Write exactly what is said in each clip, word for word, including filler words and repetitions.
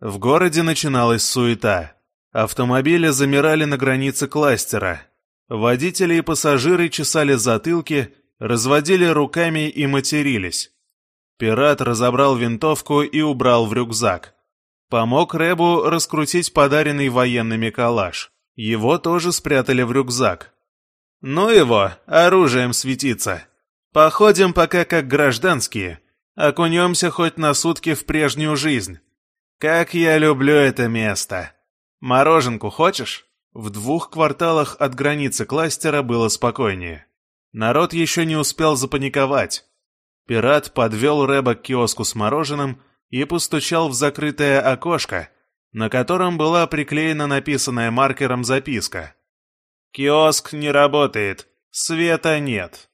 В городе начиналась суета. Автомобили замирали на границе кластера. Водители и пассажиры чесали затылки, разводили руками и матерились. Пират разобрал винтовку и убрал в рюкзак. Помог Рэбу раскрутить подаренный военными калаш. Его тоже спрятали в рюкзак. «Ну его, оружием светиться. Походим пока как гражданские. Окунемся хоть на сутки в прежнюю жизнь. Как я люблю это место. Мороженку хочешь?» В двух кварталах от границы кластера было спокойнее. Народ еще не успел запаниковать. Пират подвел Рэба к киоску с мороженым и постучал в закрытое окошко, на котором была приклеена написанная маркером записка. «Киоск не работает, света нет».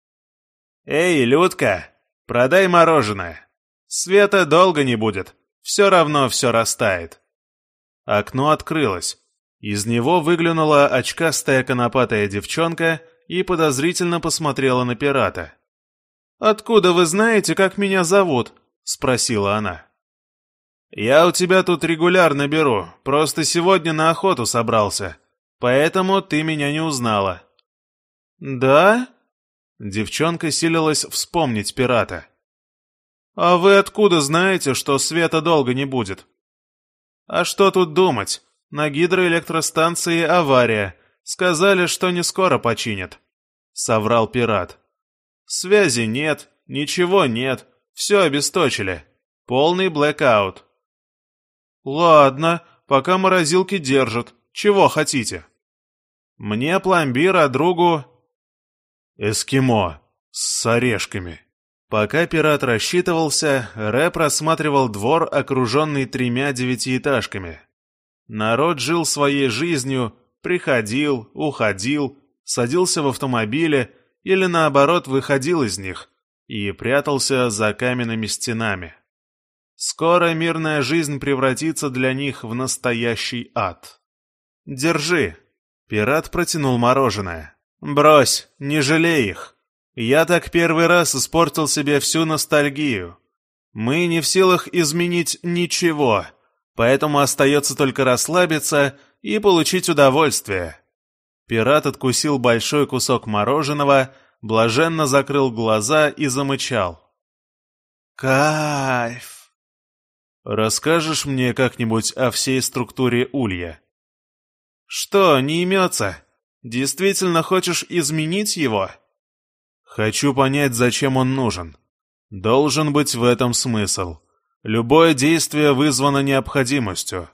«Эй, Людка, продай мороженое. Света долго не будет, все равно все растает». Окно открылось. Из него выглянула очкастая конопатая девчонка и подозрительно посмотрела на пирата. «Откуда вы знаете, как меня зовут?» — спросила она. «Я у тебя тут регулярно беру, просто сегодня на охоту собрался, поэтому ты меня не узнала». «Да?» — девчонка силилась вспомнить пирата. «А вы откуда знаете, что света долго не будет?» «А что тут думать? На гидроэлектростанции авария. Сказали, что не скоро починят», — соврал пират. «Связи нет, ничего нет, все обесточили. Полный блэкаут». «Ладно, пока морозилки держат. Чего хотите?» «Мне пломбир, а другу...» «Эскимо с орешками». Пока пират рассчитывался, Рэб рассматривал двор, окруженный тремя девятиэтажками. Народ жил своей жизнью, приходил, уходил, садился в автомобили или, наоборот, выходил из них и прятался за каменными стенами. Скоро мирная жизнь превратится для них в настоящий ад. «Держи!» — пират протянул мороженое. «Брось, не жалей их. Я так первый раз испортил себе всю ностальгию. Мы не в силах изменить ничего, поэтому остается только расслабиться и получить удовольствие». Пират откусил большой кусок мороженого, блаженно закрыл глаза и замычал. «Кайф!» «Расскажешь мне как-нибудь о всей структуре улья?» «Что, не имется? Действительно хочешь изменить его?» «Хочу понять, зачем он нужен. Должен быть в этом смысл. Любое действие вызвано необходимостью».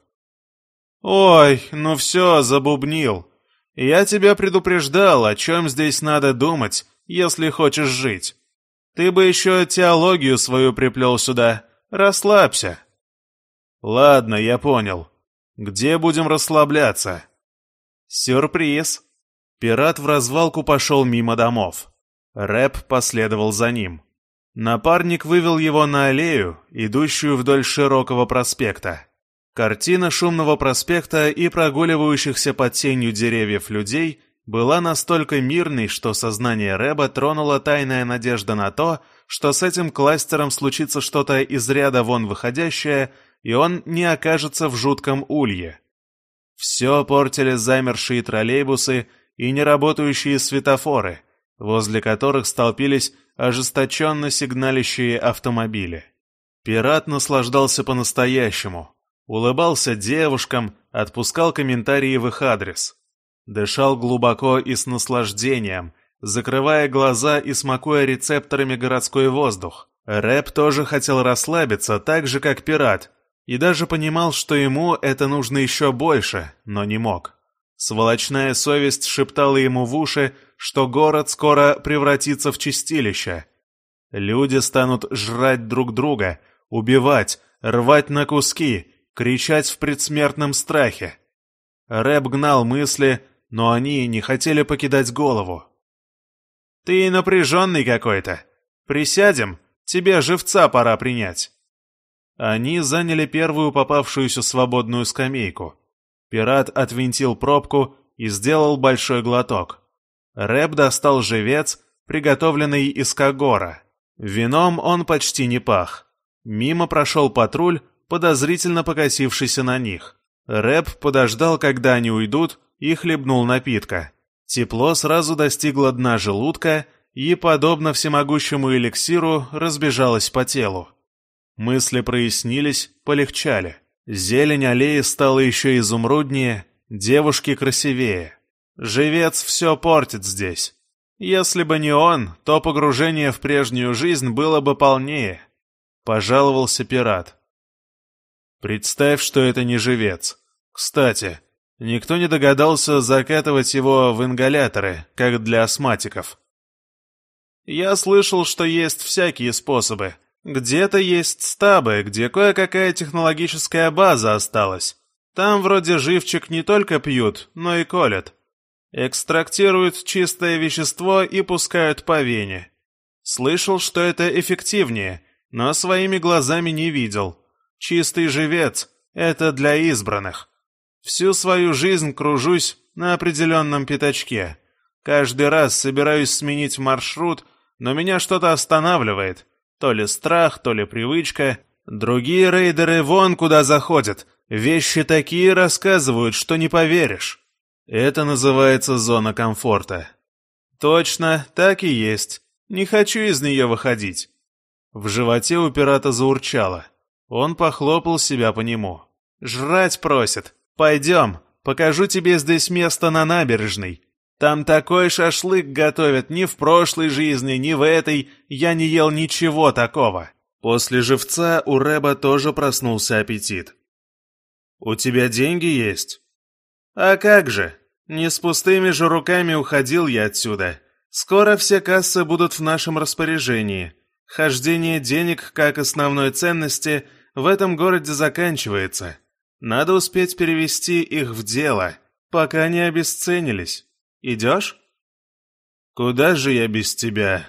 «Ой, ну все, забубнил. Я тебя предупреждал, о чем здесь надо думать, если хочешь жить. Ты бы еще теологию свою приплел сюда. Расслабься». «Ладно, я понял. Где будем расслабляться?» «Сюрприз». Пират в развалку пошел мимо домов. Рэб последовал за ним. Напарник вывел его на аллею, идущую вдоль широкого проспекта. Картина шумного проспекта и прогуливающихся под тенью деревьев людей была настолько мирной, что сознание Рэба тронула тайная надежда на то, что с этим кластером случится что-то из ряда вон выходящее, и он не окажется в жутком улье. Все портили замершие троллейбусы и неработающие светофоры, возле которых столпились ожесточенно сигналящие автомобили. Пират наслаждался по-настоящему. Улыбался девушкам, отпускал комментарии в их адрес. Дышал глубоко и с наслаждением, закрывая глаза и смакуя рецепторами городской воздух. Рэб тоже хотел расслабиться, так же, как пират, и даже понимал, что ему это нужно еще больше, но не мог. Сволочная совесть шептала ему в уши, что город скоро превратится в чистилище. Люди станут жрать друг друга, убивать, рвать на куски, кричать в предсмертном страхе. Рэб гнал мысли, но они не хотели покидать голову. «Ты напряженный какой-то. Присядем, тебе живца пора принять». Они заняли первую попавшуюся свободную скамейку. Пират отвинтил пробку и сделал большой глоток. Рэб достал живец, приготовленный из кагора. Вином он почти не пах. Мимо прошел патруль, подозрительно покосившийся на них. Рэп подождал, когда они уйдут, и хлебнул напитка. Тепло сразу достигло дна желудка и, подобно всемогущему эликсиру, разбежалось по телу. Мысли прояснились, полегчали. Зелень аллеи стала еще изумруднее, девушки красивее. Живец все портит здесь. Если бы не он, то погружение в прежнюю жизнь было бы полнее. Пожаловался пират. Представь, что это не живец. Кстати, никто не догадался закатывать его в ингаляторы, как для астматиков. Я слышал, что есть всякие способы. Где-то есть стабы, где кое-какая технологическая база осталась. Там вроде живчик не только пьют, но и колят. Экстрактируют чистое вещество и пускают по вене. Слышал, что это эффективнее, но своими глазами не видел. Чистый живец — это для избранных. Всю свою жизнь кружусь на определенном пятачке. Каждый раз собираюсь сменить маршрут, но меня что-то останавливает. То ли страх, то ли привычка. Другие рейдеры вон куда заходят. Вещи такие рассказывают, что не поверишь. Это называется зона комфорта. Точно, так и есть. Не хочу из нее выходить. В животе у пирата заурчало. Он похлопал себя по нему. «Жрать просит. Пойдем, покажу тебе здесь место на набережной. Там такой шашлык готовят, ни в прошлой жизни, ни в этой я не ел ничего такого». После живца у Рэба тоже проснулся аппетит. «У тебя деньги есть?» «А как же? Не с пустыми же руками уходил я отсюда. Скоро все кассы будут в нашем распоряжении. Хождение денег как основной ценности в этом городе заканчивается. Надо успеть перевести их в дело, пока не обесценились. Идешь?» «Куда же я без тебя?»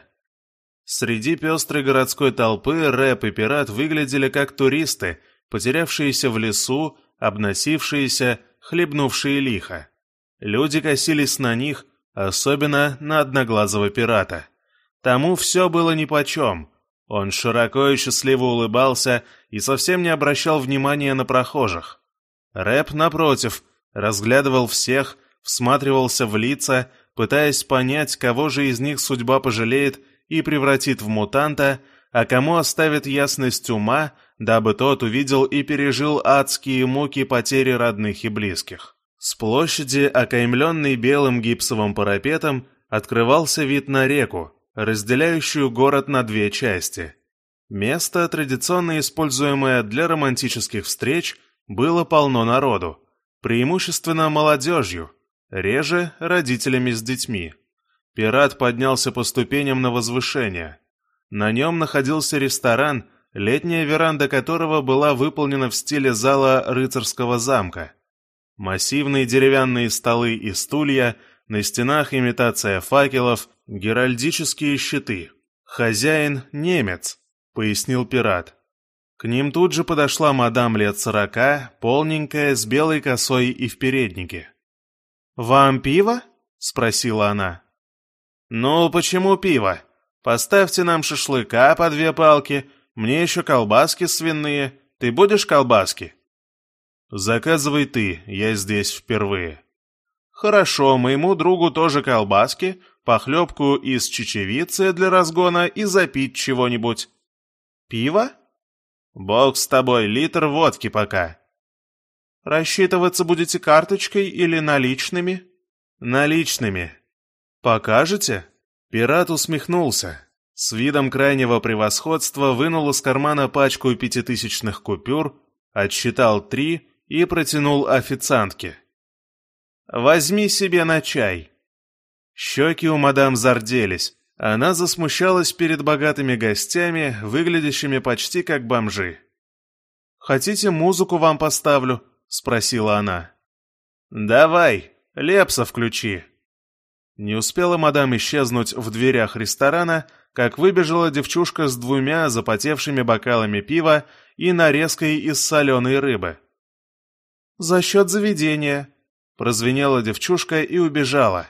Среди пестрой городской толпы Рэп и пират выглядели как туристы, потерявшиеся в лесу, обносившиеся, хлебнувшие лихо. Люди косились на них, особенно на одноглазого пирата. Тому все было нипочем. Он широко и счастливо улыбался и совсем не обращал внимания на прохожих. Рэп, напротив, разглядывал всех, всматривался в лица, пытаясь понять, кого же из них судьба пожалеет и превратит в мутанта, а кому оставит ясность ума, дабы тот увидел и пережил адские муки потери родных и близких. С площади, окаймленной белым гипсовым парапетом, открывался вид на реку, разделяющую город на две части. Место, традиционно используемое для романтических встреч, было полно народу, преимущественно молодежью, реже родителями с детьми. Пират поднялся по ступеням на возвышение. На нем находился ресторан, летняя веранда которого была выполнена в стиле зала рыцарского замка. Массивные деревянные столы и стулья, на стенах имитация факелов, геральдические щиты. «Хозяин — немец», — пояснил пират. К ним тут же подошла мадам лет сорока, полненькая, с белой косой и в переднике. «Вам пиво?» — спросила она. «Ну, почему пиво? Поставьте нам шашлыка по две палки, мне еще колбаски свиные. Ты будешь колбаски?» «Заказывай ты, я здесь впервые». «Хорошо, моему другу тоже колбаски, похлебку из чечевицы для разгона и запить чего-нибудь». «Пиво?» «Бог с тобой, литр водки пока». «Рассчитываться будете карточкой или наличными?» «Наличными». «Покажете?» Пират усмехнулся. С видом крайнего превосходства вынул из кармана пачку пятитысячных купюр, отсчитал три и протянул официантке. «Возьми себе на чай». Щеки у мадам зарделись. Она засмущалась перед богатыми гостями, выглядящими почти как бомжи. «Хотите, музыку вам поставлю?» — спросила она. «Давай, Лепса включи». Не успела мадам исчезнуть в дверях ресторана, как выбежала девчушка с двумя запотевшими бокалами пива и нарезкой из соленой рыбы. «За счет заведения», — прозвенела девчушка и убежала.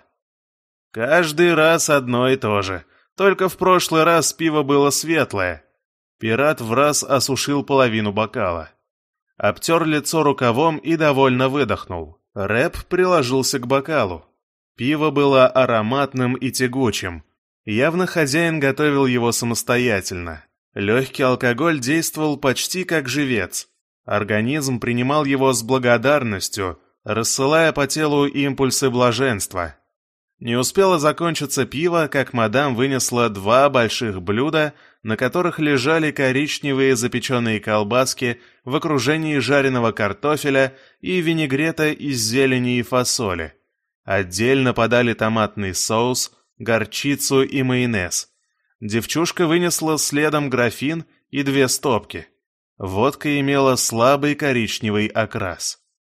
Каждый раз одно и то же, только в прошлый раз пиво было светлое. Пират в раз осушил половину бокала. обтер лицо рукавом и довольно выдохнул. Рэп приложился к бокалу. Пиво было ароматным и тягучим. Явно хозяин готовил его самостоятельно. Легкий алкоголь действовал почти как живец. Организм принимал его с благодарностью, рассылая по телу импульсы блаженства. Не успело закончиться пиво, как мадам вынесла два больших блюда, на которых лежали коричневые запеченные колбаски в окружении жареного картофеля и винегрета из зелени и фасоли. Отдельно подали томатный соус, горчицу и майонез. Девчушка вынесла следом графин и две стопки. Водка имела слабый коричневый окрас.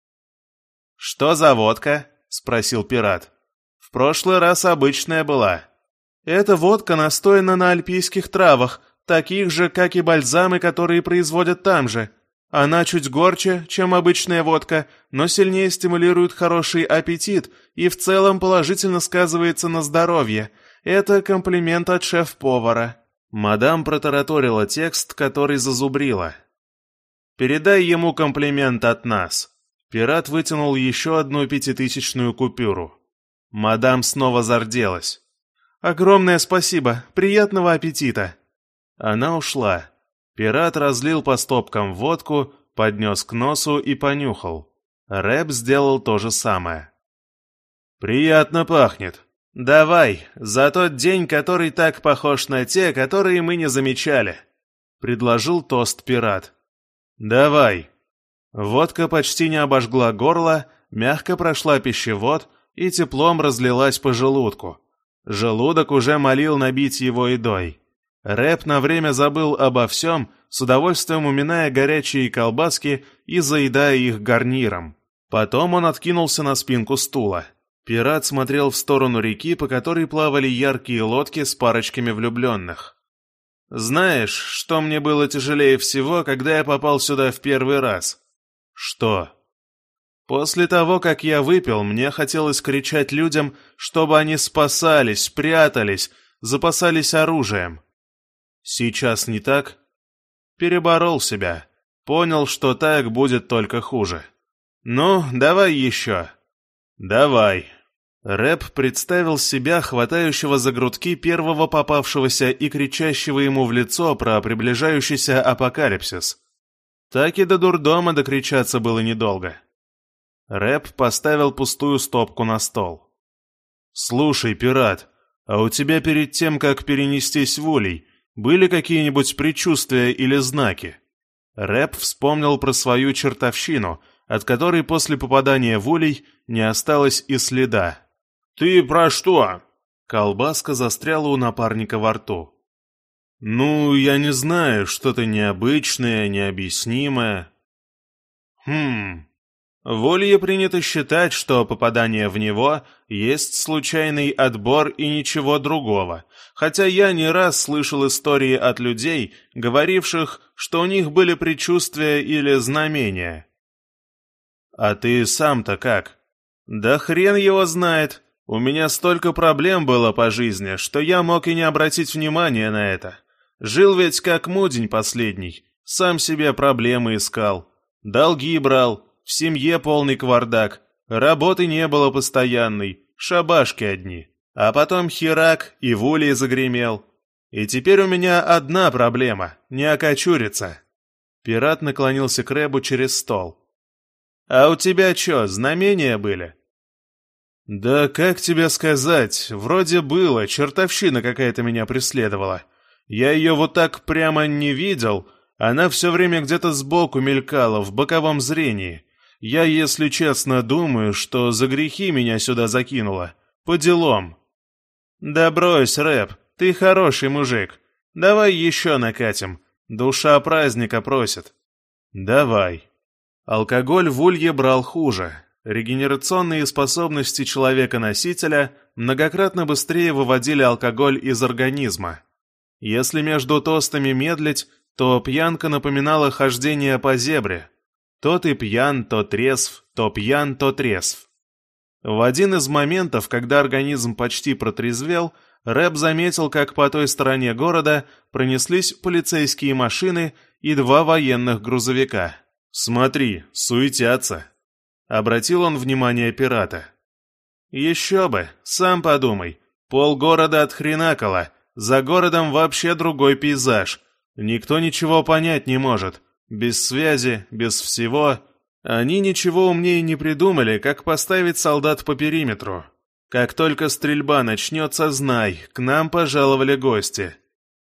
«Что за водка?» — спросил пират. «В прошлый раз обычная была». «Эта водка настояна на альпийских травах, таких же, как и бальзамы, которые производят там же. Она чуть горче, чем обычная водка, но сильнее стимулирует хороший аппетит и в целом положительно сказывается на здоровье. Это комплимент от шеф-повара». Мадам протараторила текст, который зазубрила. «Передай ему комплимент от нас». Пират вытянул еще одну пятитысячную купюру. Мадам снова зарделась. «Огромное спасибо, приятного аппетита!» Она ушла. Пират разлил по стопкам водку, поднес к носу и понюхал. Рэп сделал то же самое. «Приятно пахнет. Давай, за тот день, который так похож на те, которые мы не замечали», — предложил тост пират. «Давай». Водка почти не обожгла горло, мягко прошла пищевод и теплом разлилась по желудку. Желудок уже молил набить его едой. Рэп на время забыл обо всем, с удовольствием уминая горячие колбаски и заедая их гарниром. Потом он откинулся на спинку стула. Пират смотрел в сторону реки, по которой плавали яркие лодки с парочками влюбленных. «Знаешь, что мне было тяжелее всего, когда я попал сюда в первый раз?» «Что?» «После того, как я выпил, мне хотелось кричать людям, чтобы они спасались, прятались, запасались оружием. Сейчас не так?» Переборол себя. Понял, что так будет только хуже. «Ну, давай еще». «Давай». Рэп представил себя, хватающего за грудки первого попавшегося и кричащего ему в лицо про приближающийся апокалипсис. Так и до дурдома докричаться было недолго. Рэп поставил пустую стопку на стол. «Слушай, пират, а у тебя перед тем, как перенестись в Улей, были какие-нибудь предчувствия или знаки?» Рэп вспомнил про свою чертовщину, от которой после попадания в Улей не осталось и следа. «Ты про что?» Колбаска застряла у напарника во рту. «Ну, я не знаю, что-то необычное, необъяснимое». «Хм...» В Улье принято считать, что попадание в него есть случайный отбор и ничего другого, хотя я не раз слышал истории от людей, говоривших, что у них были предчувствия или знамения. «А ты сам-то как?» «Да хрен его знает. У меня столько проблем было по жизни, что я мог и не обратить внимания на это. Жил ведь как мудень последний, сам себе проблемы искал, долги брал, в семье полный кавардак, работы не было постоянной, шабашки одни. А потом херак и в Улей загремел. И теперь у меня одна проблема — не окочуриться». Пират наклонился к Рэбу через стол. «А у тебя чё, знамения были?» «Да как тебе сказать, вроде было, чертовщина какая-то меня преследовала. Я ее вот так прямо не видел, она все время где-то сбоку мелькала, в боковом зрении. Я, если честно, думаю, что за грехи меня сюда закинуло. По делам». «Да брось, Рэп, ты хороший мужик. Давай еще накатим. Душа праздника просит». «Давай». Алкоголь в Улье брал хуже. Регенерационные способности человека-носителя многократно быстрее выводили алкоголь из организма. Если между тостами медлить, то пьянка напоминала хождение по зебре. То ты пьян, то трезв, то пьян, то трезв. В один из моментов, когда организм почти протрезвел, Рэп заметил, как по той стороне города пронеслись полицейские машины и два военных грузовика. «Смотри, суетятся», — обратил он внимание пирата. «Еще бы, сам подумай, полгорода отхренакало, за городом вообще другой пейзаж, никто ничего понять не может, без связи, без всего. Они ничего умнее не придумали, как поставить солдат по периметру. Как только стрельба начнется, знай, к нам пожаловали гости».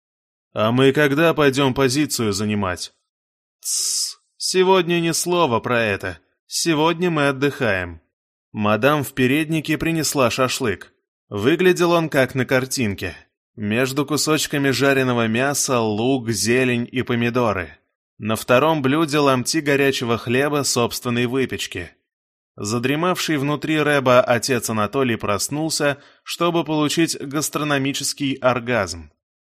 «А мы когда пойдем позицию занимать?» «Тссс, сегодня ни слова про это. Сегодня мы отдыхаем». Мадам в переднике принесла шашлык. Выглядел он как на картинке. Между кусочками жареного мяса лук, зелень и помидоры. На втором блюде ломти горячего хлеба собственной выпечки. Задремавший внутри Рэба отец Анатолий проснулся, чтобы получить гастрономический оргазм.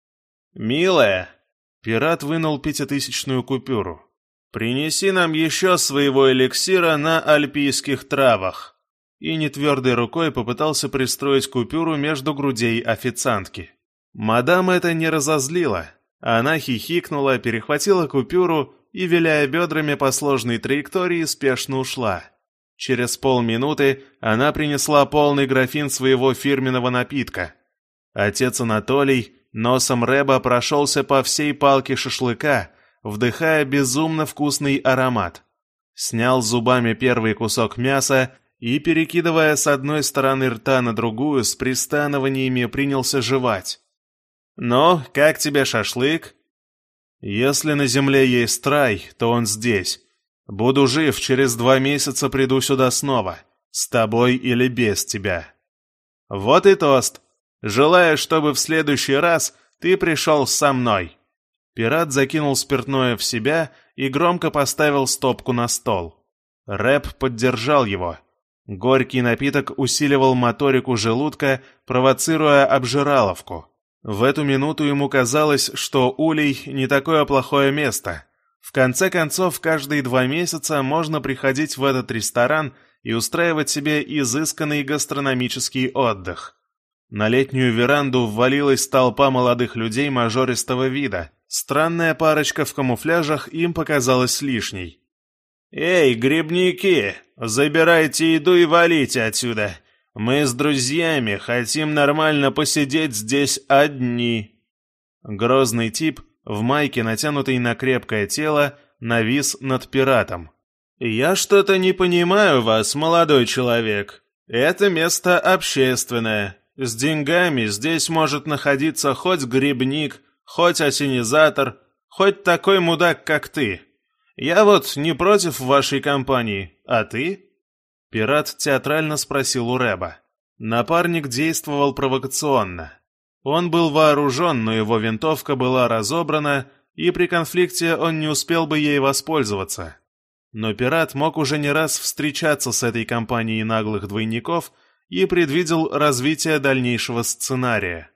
«Милая!» — пират вынул пятитысячную купюру. «Принеси нам еще своего эликсира на альпийских травах». И нетвердой рукой попытался пристроить купюру между грудей официантки. Мадам это не разозлило. Она хихикнула, перехватила купюру и, виляя бедрами по сложной траектории, спешно ушла. Через полминуты она принесла полный графин своего фирменного напитка. Отец Анатолий носом Рэба прошелся по всей палке шашлыка, вдыхая безумно вкусный аромат. Снял зубами первый кусок мяса и, перекидывая с одной стороны рта на другую, с пристанованиями принялся жевать. «Ну, как тебе шашлык?» «Если на земле есть рай, то он здесь. Буду жив, через два месяца приду сюда снова, с тобой или без тебя». «Вот и тост. Желаю, чтобы в следующий раз ты пришел со мной». Пират закинул спиртное в себя и громко поставил стопку на стол. Рэб поддержал его. Горький напиток усиливал моторику желудка, провоцируя обжираловку. В эту минуту ему казалось, что Улей не такое плохое место. В конце концов, каждые два месяца можно приходить в этот ресторан и устраивать себе изысканный гастрономический отдых. На летнюю веранду ввалилась толпа молодых людей мажористого вида. Странная парочка в камуфляжах им показалась лишней. «Эй, грибники, забирайте еду и валите отсюда. Мы с друзьями хотим нормально посидеть здесь одни». Грозный тип в майке, натянутой на крепкое тело, навис над пиратом. «Я что-то не понимаю вас, молодой человек. Это место общественное. С деньгами здесь может находиться хоть грибник, хоть осенизатор, хоть такой мудак, как ты. Я вот не против вашей компании, а ты?» Пират театрально спросил у Рэба. Напарник действовал провокационно. Он был вооружен, но его винтовка была разобрана, и при конфликте он не успел бы ей воспользоваться. Но пират мог уже не раз встречаться с этой компанией наглых двойников и предвидел развитие дальнейшего сценария.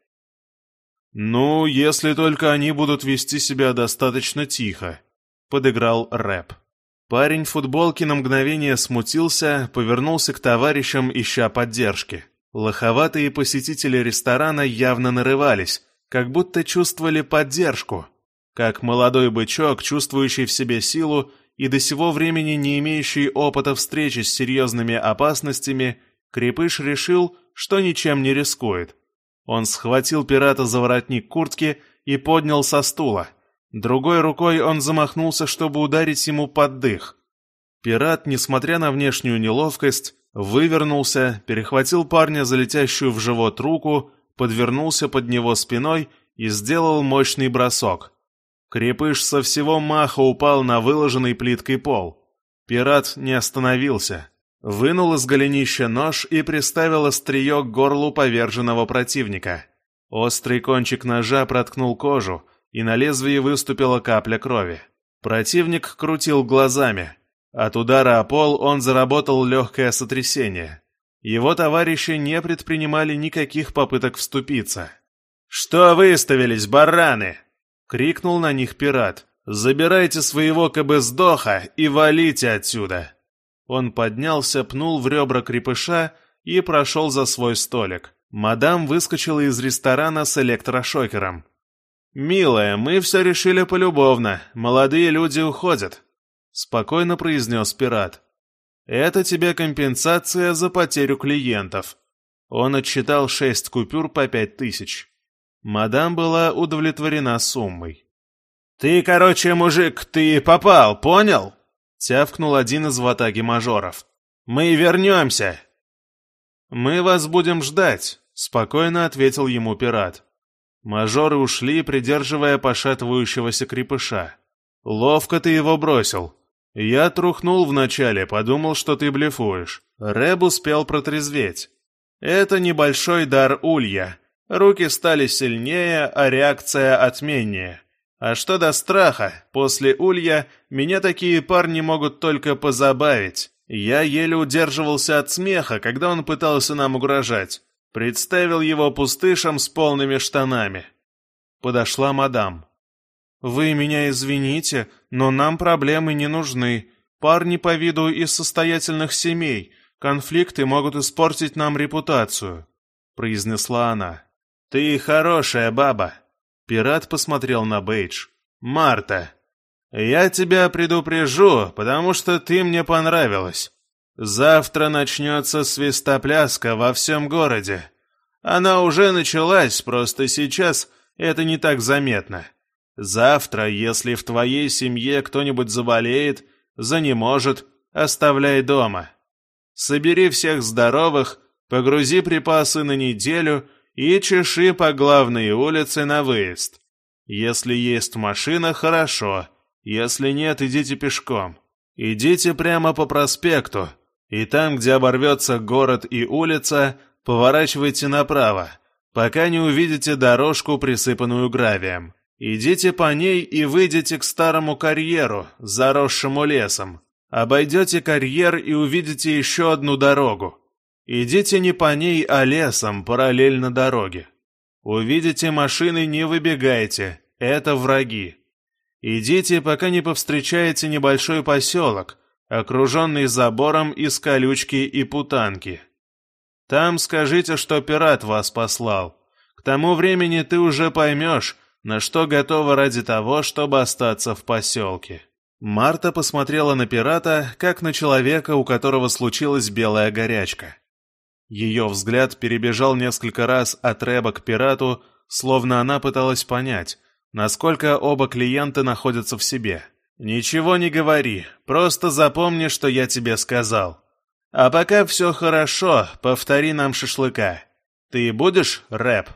«Ну, если только они будут вести себя достаточно тихо», — подыграл Рэб. Парень в футболке на мгновение смутился, повернулся к товарищам, ища поддержки. Лоховатые посетители ресторана явно нарывались, как будто чувствовали поддержку. Как молодой бычок, чувствующий в себе силу и до сего времени не имеющий опыта встречи с серьезными опасностями, Крепыш решил, что ничем не рискует. Он схватил пирата за воротник куртки и поднял со стула. Другой рукой он замахнулся, чтобы ударить ему под дых. Пират, несмотря на внешнюю неловкость, вывернулся, перехватил парня за летящую в живот руку, подвернулся под него спиной и сделал мощный бросок. Крепыш со всего маха упал на выложенный плиткой пол. Пират не остановился. Вынул из голенища нож и приставил острие к горлу поверженного противника. Острый кончик ножа проткнул кожу, и на лезвии выступила капля крови. Противник крутил глазами. От удара о пол он заработал легкое сотрясение. Его товарищи не предпринимали никаких попыток вступиться. «Что выставились, бараны?» — крикнул на них пират. «Забирайте своего кабыздоха и валите отсюда!» Он поднялся, пнул в ребра крепыша и прошел за свой столик. Мадам выскочила из ресторана с электрошокером. «Милая, мы все решили полюбовно. Молодые люди уходят». — спокойно произнес пират. «Это тебе компенсация за потерю клиентов». Он отсчитал шесть купюр по пять тысяч. Мадам была удовлетворена суммой. «Ты, короче, мужик, ты попал, понял?» — тявкнул один из ватаги мажоров. «Мы вернемся!» «Мы вас будем ждать», — спокойно ответил ему пират. Мажоры ушли, придерживая пошатывающегося крепыша. «Ловко ты его бросил. Я трухнул вначале, подумал, что ты блефуешь». Рэб успел протрезветь. «Это небольшой дар улья. Руки стали сильнее, а реакция отменнее. А что до страха, после улья меня такие парни могут только позабавить. Я еле удерживался от смеха, когда он пытался нам угрожать. Представил его пустышем с полными штанами». Подошла мадам. «Вы меня извините, но нам проблемы не нужны. Парни по виду из состоятельных семей. Конфликты могут испортить нам репутацию», — произнесла она. «Ты хорошая баба». Пират посмотрел на Бейдж. «Марта, я тебя предупрежу, потому что ты мне понравилась. Завтра начнется свистопляска во всем городе. Она уже началась, просто сейчас это не так заметно. Завтра, если в твоей семье кто-нибудь заболеет, занеможет, оставляй дома. Собери всех здоровых, погрузи припасы на неделю и чеши по главной улице на выезд. Если есть машина, хорошо, если нет, идите пешком. Идите прямо по проспекту, и там, где оборвется город и улица, поворачивайте направо, пока не увидите дорожку, присыпанную гравием. Идите по ней и выйдете к старому карьеру, заросшему лесом. Обойдете карьер и увидите еще одну дорогу. Идите не по ней, а лесом, параллельно дороге. Увидите машины, не выбегайте, это враги. Идите, пока не повстречаете небольшой поселок, окруженный забором из колючки и путанки. Там скажите, что пират вас послал. К тому времени ты уже поймешь, на что готова ради того, чтобы остаться в поселке». Марта посмотрела на пирата, как на человека, у которого случилась белая горячка. Ее взгляд перебежал несколько раз от Рэба к пирату, словно она пыталась понять, насколько оба клиента находятся в себе. «Ничего не говори, просто запомни, что я тебе сказал. А пока все хорошо, повтори нам шашлыка. Ты будешь, Рэб?»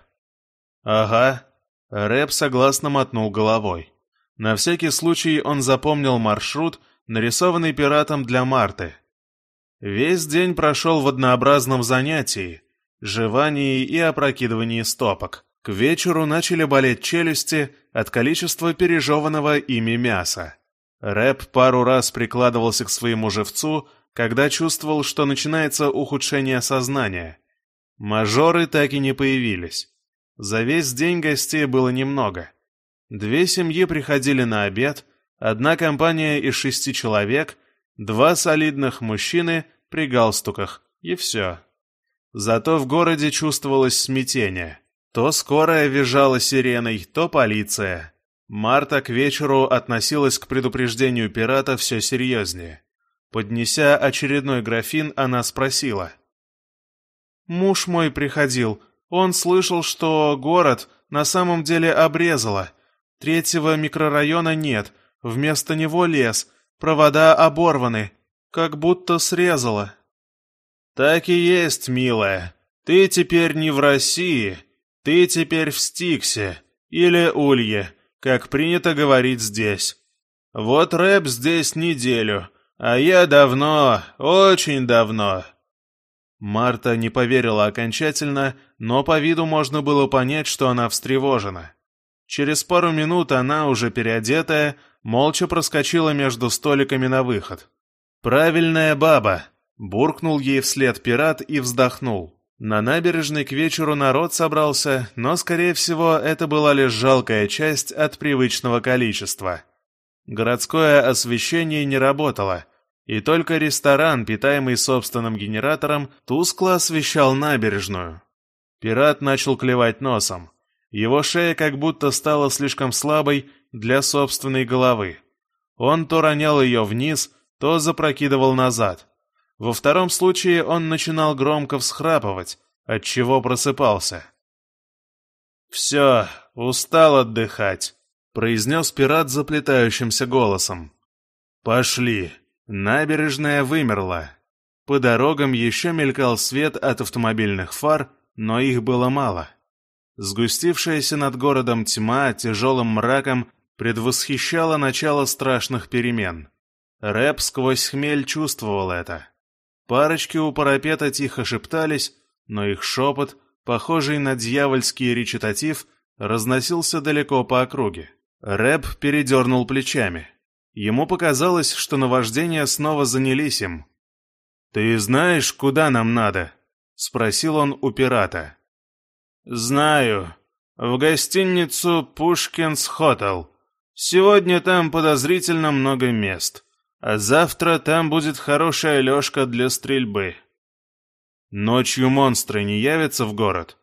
«Ага». Рэб согласно мотнул головой. На всякий случай он запомнил маршрут, нарисованный пиратом для Марты. Весь день прошел в однообразном занятии, жевании и опрокидывании стопок. К вечеру начали болеть челюсти от количества пережеванного ими мяса. Рэб пару раз прикладывался к своему живцу, когда чувствовал, что начинается ухудшение сознания. Мажоры так и не появились. За весь день гостей было немного. Две семьи приходили на обед, одна компания из шести человек, два солидных мужчины при галстуках, и все. Зато в городе чувствовалось смятение. То скорая визжала сиреной, то полиция. Марта к вечеру относилась к предупреждению пирата все серьезнее. Поднеся очередной графин, она спросила. «Муж мой приходил. Он слышал, что город на самом деле обрезало. Третьего микрорайона нет, вместо него лес, провода оборваны, как будто срезало». «Так и есть, милая. Ты теперь не в России, ты теперь в Стиксе, или Улье, как принято говорить здесь. Вот Рэб здесь неделю, а я давно, очень давно». Марта не поверила окончательно, но по виду можно было понять, что она встревожена. Через пару минут она, уже переодетая, молча проскочила между столиками на выход. «Правильная баба!» — буркнул ей вслед пират и вздохнул. На набережной к вечеру народ собрался, но, скорее всего, это была лишь жалкая часть от привычного количества. Городское освещение не работало, и только ресторан, питаемый собственным генератором, тускло освещал набережную. Пират начал клевать носом. Его шея как будто стала слишком слабой для собственной головы. Он то ронял ее вниз, то запрокидывал назад. Во втором случае он начинал громко всхрапывать, отчего просыпался. «Все, устал отдыхать», — произнес пират заплетающимся голосом. «Пошли». Набережная вымерла. По дорогам еще мелькал свет от автомобильных фар, но их было мало. Сгустившаяся над городом тьма тяжелым мраком предвосхищала начало страшных перемен. Рэп сквозь хмель чувствовал это. Парочки у парапета тихо шептались, но их шепот, похожий на дьявольский речитатив, разносился далеко по округе. Рэп передернул плечами. Ему показалось, что наваждения снова занялись им. «Ты знаешь, куда нам надо?» — спросил он у пирата. «Знаю. В гостиницу «Пушкинс Хотел». Сегодня там подозрительно много мест, а завтра там будет хорошая лёжка для стрельбы. Ночью монстры не явятся в город?»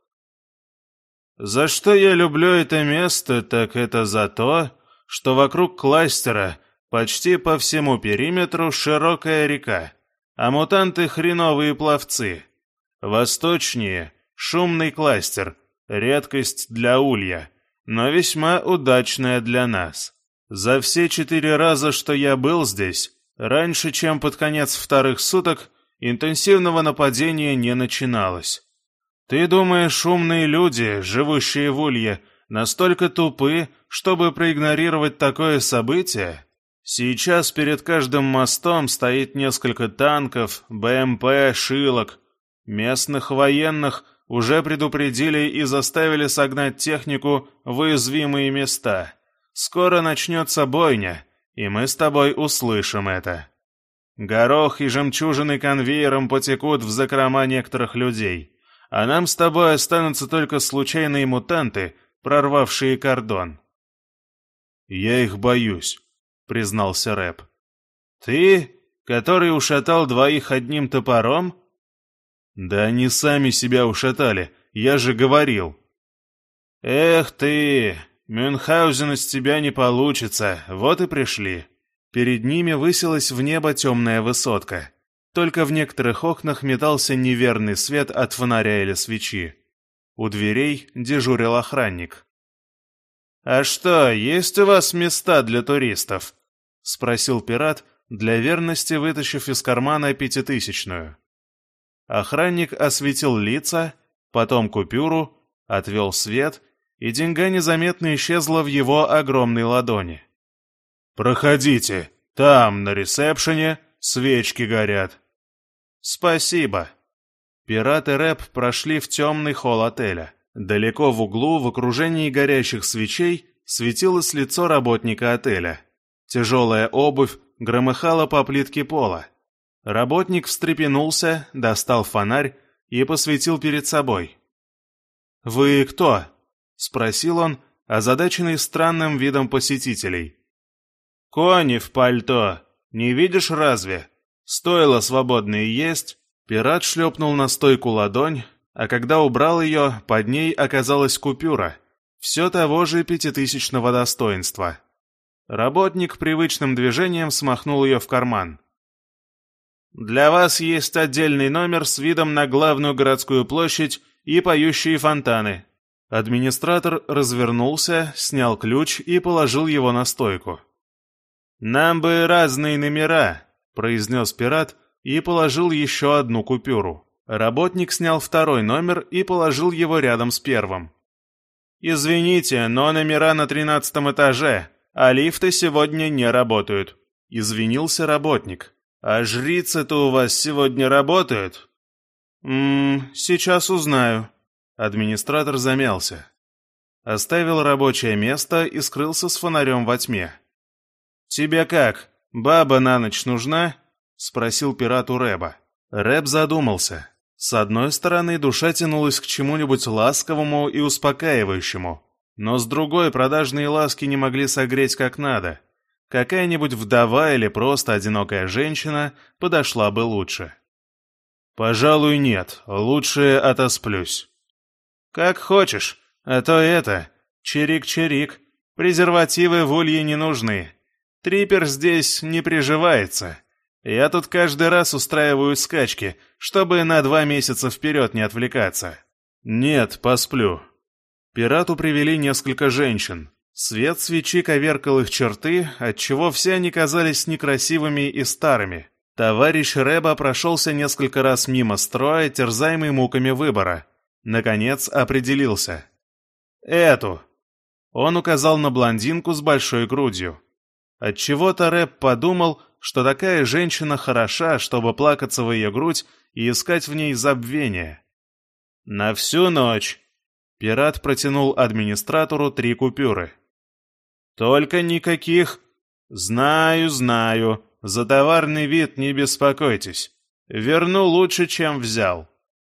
«За что я люблю это место, так это за то, что вокруг кластера почти по всему периметру широкая река, а мутанты — хреновые пловцы. Восточнее — шумный кластер, редкость для улья, но весьма удачная для нас. За все четыре раза, что я был здесь, раньше, чем под конец вторых суток, интенсивного нападения не начиналось. Ты думаешь, умные люди, живущие в улье, настолько тупы, чтобы проигнорировать такое событие? Сейчас перед каждым мостом стоит несколько танков, БМП, шилок. Местных военных уже предупредили и заставили согнать технику в уязвимые места. Скоро начнется бойня, и мы с тобой услышим это. Горох и жемчужины конвейером потекут в закрома некоторых людей, а нам с тобой останутся только случайные мутанты, прорвавшие кордон. «Я их боюсь», — признался Рэп. «Ты, который ушатал двоих одним топором?» «Да они сами себя ушатали, я же говорил». «Эх ты, Мюнхгаузен из тебя не получится, вот и пришли». Перед ними высилась в небо темная высотка. Только в некоторых окнах метался неверный свет от фонаря или свечи. У дверей дежурил охранник. «А что, есть у вас места для туристов?» — спросил пират, для верности вытащив из кармана пятитысячную. Охранник осветил лица, потом купюру, отвел свет, и деньга незаметно исчезла в его огромной ладони. «Проходите, там, на ресепшене, свечки горят». «Спасибо». Пират и Рэп прошли в темный холл отеля. Далеко в углу, в окружении горящих свечей, светилось лицо работника отеля. Тяжелая обувь громыхала по плитке пола. Работник встрепенулся, достал фонарь и посветил перед собой. «Вы кто?» — спросил он, озадаченный странным видом посетителей. «Кони в пальто. Не видишь разве? Стоило свободные есть». Пират шлепнул на стойку ладонь, а когда убрал ее, под ней оказалась купюра, все того же пятитысячного достоинства. Работник привычным движением смахнул ее в карман. «Для вас есть отдельный номер с видом на главную городскую площадь и поющие фонтаны». Администратор развернулся, снял ключ и положил его на стойку. «Нам бы разные номера», — произнес пират и положил еще одну купюру. Работник снял второй номер и положил его рядом с первым. «Извините, но номера на тринадцатом этаже, а лифты сегодня не работают», — извинился работник. «А жрицы-то у вас сегодня работают?» «Ммм, сейчас узнаю». Администратор замялся. Оставил рабочее место и скрылся с фонарем во тьме. «Тебе как, баба на ночь нужна?» — спросил пират у Рэба. Рэб задумался. С одной стороны, душа тянулась к чему-нибудь ласковому и успокаивающему, но с другой, продажные ласки не могли согреть как надо. Какая-нибудь вдова или просто одинокая женщина подошла бы лучше. «Пожалуй, нет, лучше отосплюсь». «Как хочешь, а то это, чирик-чирик, презервативы в улье не нужны. Трипер здесь не приживается. Я тут каждый раз устраиваю скачки, чтобы на два месяца вперед не отвлекаться. Нет, посплю. Пирату привели несколько женщин. Свет свечи коверкал их черты, отчего все они казались некрасивыми и старыми. Товарищ Рэба прошелся несколько раз мимо строя, терзаемый муками выбора. Наконец определился. «Эту!» Он указал на блондинку с большой грудью. Отчего-то Рэб подумал, что такая женщина хороша, чтобы плакаться в ее грудь и искать в ней забвение. «На всю ночь!» Пират протянул администратору три купюры. «Только никаких...» «Знаю, знаю. За товарный вид не беспокойтесь. Верну лучше, чем взял».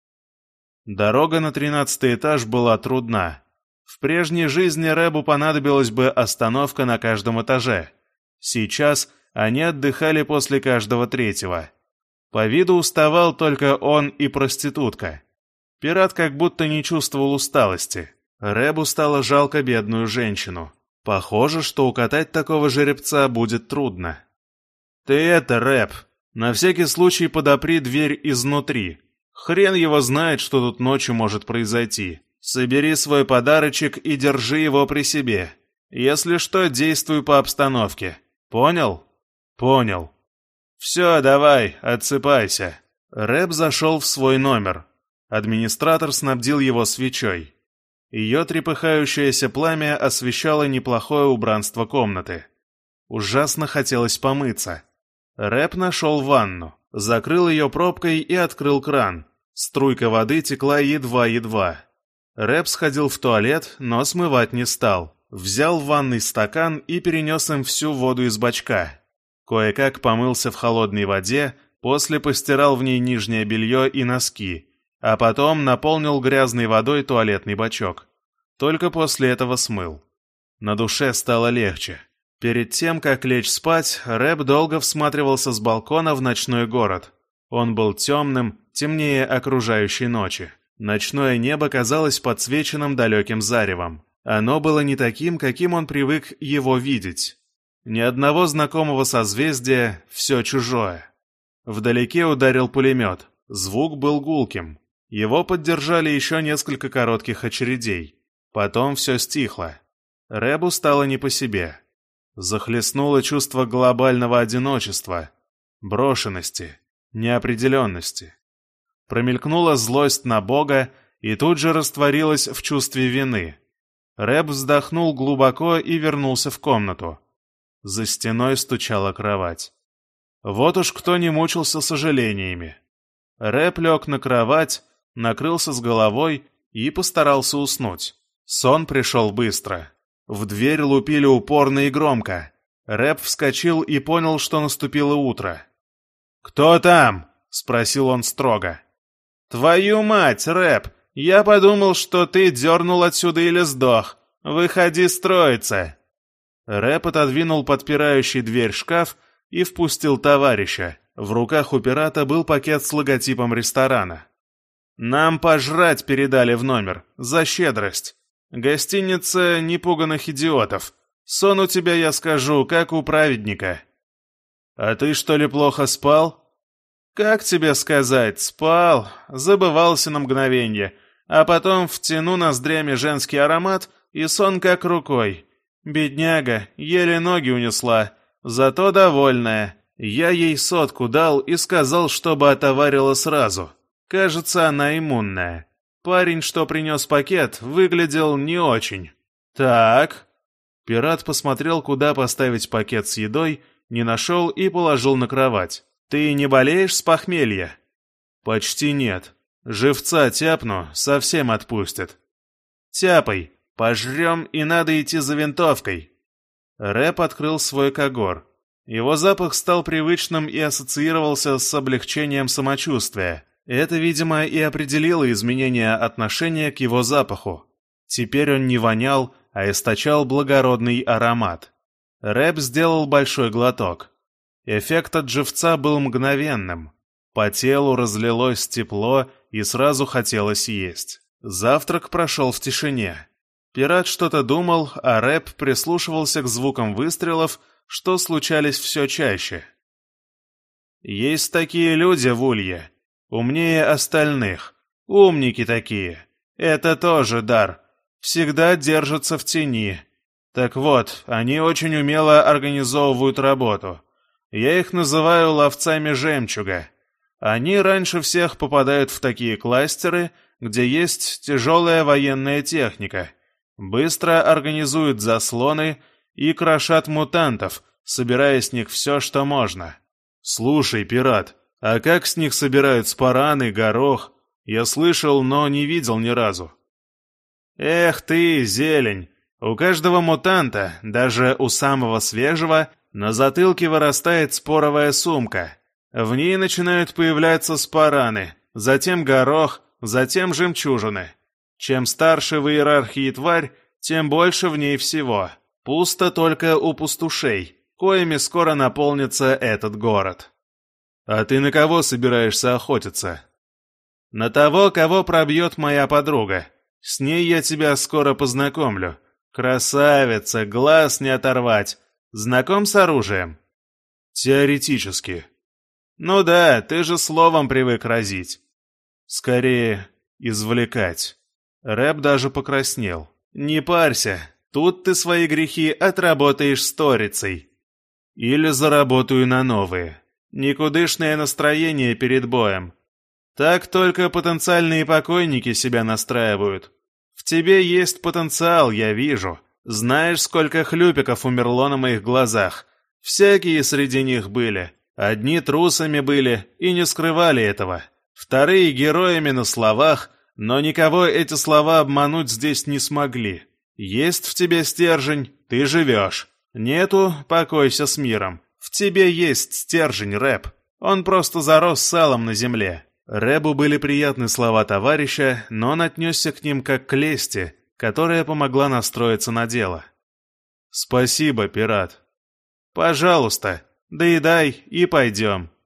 Дорога на тринадцатый этаж была трудна. В прежней жизни Рэбу понадобилась бы остановка на каждом этаже. Сейчас они отдыхали после каждого третьего. По виду уставал только он и проститутка. Пират как будто не чувствовал усталости. Рэбу стало жалко бедную женщину. Похоже, что укатать такого жеребца будет трудно. «Ты это, Рэб, на всякий случай подопри дверь изнутри. Хрен его знает, что тут ночью может произойти. Собери свой подарочек и держи его при себе. Если что, действуй по обстановке. Понял?» «Понял». «Все, давай, отсыпайся». Рэб зашел в свой номер. Администратор снабдил его свечой. Ее трепыхающееся пламя освещало неплохое убранство комнаты. Ужасно хотелось помыться. Рэб нашел ванну, закрыл ее пробкой и открыл кран. Струйка воды текла едва-едва. Рэб сходил в туалет, но смывать не стал. Взял в ванной стакан и перенес им всю воду из бачка. Кое-как помылся в холодной воде, после постирал в ней нижнее белье и носки, а потом наполнил грязной водой туалетный бачок. Только после этого смыл. На душе стало легче. Перед тем, как лечь спать, Рэб долго всматривался с балкона в ночной город. Он был темным, темнее окружающей ночи. Ночное небо казалось подсвеченным далеким заревом. Оно было не таким, каким он привык его видеть. Ни одного знакомого созвездия, все чужое. Вдалеке ударил пулемет. Звук был гулким. Его поддержали еще несколько коротких очередей. Потом все стихло. Рэбу стало не по себе. Захлестнуло чувство глобального одиночества, брошенности, неопределенности. Промелькнула злость на Бога и тут же растворилась в чувстве вины. Рэб вздохнул глубоко и вернулся в комнату. За стеной стучала кровать. Вот уж кто не мучился сожалениями. Рэб лег на кровать, накрылся с головой и постарался уснуть. Сон пришел быстро. В дверь лупили упорно и громко. Рэб вскочил и понял, что наступило утро. «Кто там?» — спросил он строго. «Твою мать, Рэб! Я подумал, что ты дернул отсюда или сдох. Выходи строиться!» Рэб отодвинул подпирающий дверь шкаф и впустил товарища. В руках у пирата был пакет с логотипом ресторана. «Нам пожрать передали в номер. За щедрость. Гостиница непуганых идиотов. Сон у тебя, я скажу, как у праведника». «А ты, что ли, плохо спал?» «Как тебе сказать, спал, забывался на мгновенье, а потом втяну ноздрями женский аромат, и сон как рукой. Бедняга, еле ноги унесла, зато довольная. Я ей сотку дал и сказал, чтобы отоварила сразу. Кажется, она иммунная. Парень, что принес пакет, выглядел не очень. Так...» Пират посмотрел, куда поставить пакет с едой, не нашел и положил на кровать. «Ты не болеешь с похмелья?» «Почти нет. Живца тяпну, совсем отпустит». «Тяпай, пожрем и надо идти за винтовкой». Рэб открыл свой когор. Его запах стал привычным и ассоциировался с облегчением самочувствия. Это, видимо, и определило изменение отношения к его запаху. Теперь он не вонял, а источал благородный аромат. Рэб сделал большой глоток. Эффект от живца был мгновенным. По телу разлилось тепло, и сразу хотелось есть. Завтрак прошел в тишине. Пират что-то думал, а Рэб прислушивался к звукам выстрелов, что случались все чаще. Есть такие люди в Улье, умнее остальных, умники такие. Это тоже дар, всегда держатся в тени. Так вот, они очень умело организовывают работу. Я их называю ловцами жемчуга. Они раньше всех попадают в такие кластеры, где есть тяжелая военная техника, быстро организуют заслоны и крошат мутантов, собирая с них все, что можно. Слушай, пират, а как с них собирают спараны, горох? Я слышал, но не видел ни разу. Эх ты, зелень, у каждого мутанта, даже у самого свежего, на затылке вырастает споровая сумка. В ней начинают появляться спараны, затем горох, затем жемчужины. Чем старше в иерархии тварь, тем больше в ней всего. Пусто только у пустушей, коими скоро наполнится этот город. А ты на кого собираешься охотиться? На того, кого пробьет моя подруга. С ней я тебя скоро познакомлю. Красавица, глаз не оторвать. Знаком с оружием? Теоретически. Ну да, ты же словом привык разить. Скорее, извлекать. Рэп даже покраснел. Не парься, тут ты свои грехи отработаешь сторицей. Или заработаю на новые. Никудышное настроение перед боем. Так только потенциальные покойники себя настраивают. В тебе есть потенциал, я вижу. Знаешь, сколько хлюпиков умерло на моих глазах. Всякие среди них были. Одни трусами были и не скрывали этого. Вторые героями на словах, но никого эти слова обмануть здесь не смогли. Есть в тебе стержень, ты живешь. Нету, покойся с миром. В тебе есть стержень, Рэп. Он просто зарос салом на земле. Рэбу были приятны слова товарища, но он отнесся к ним как к лести, которая помогла настроиться на дело. «Спасибо, пират». «Пожалуйста, доедай и пойдем».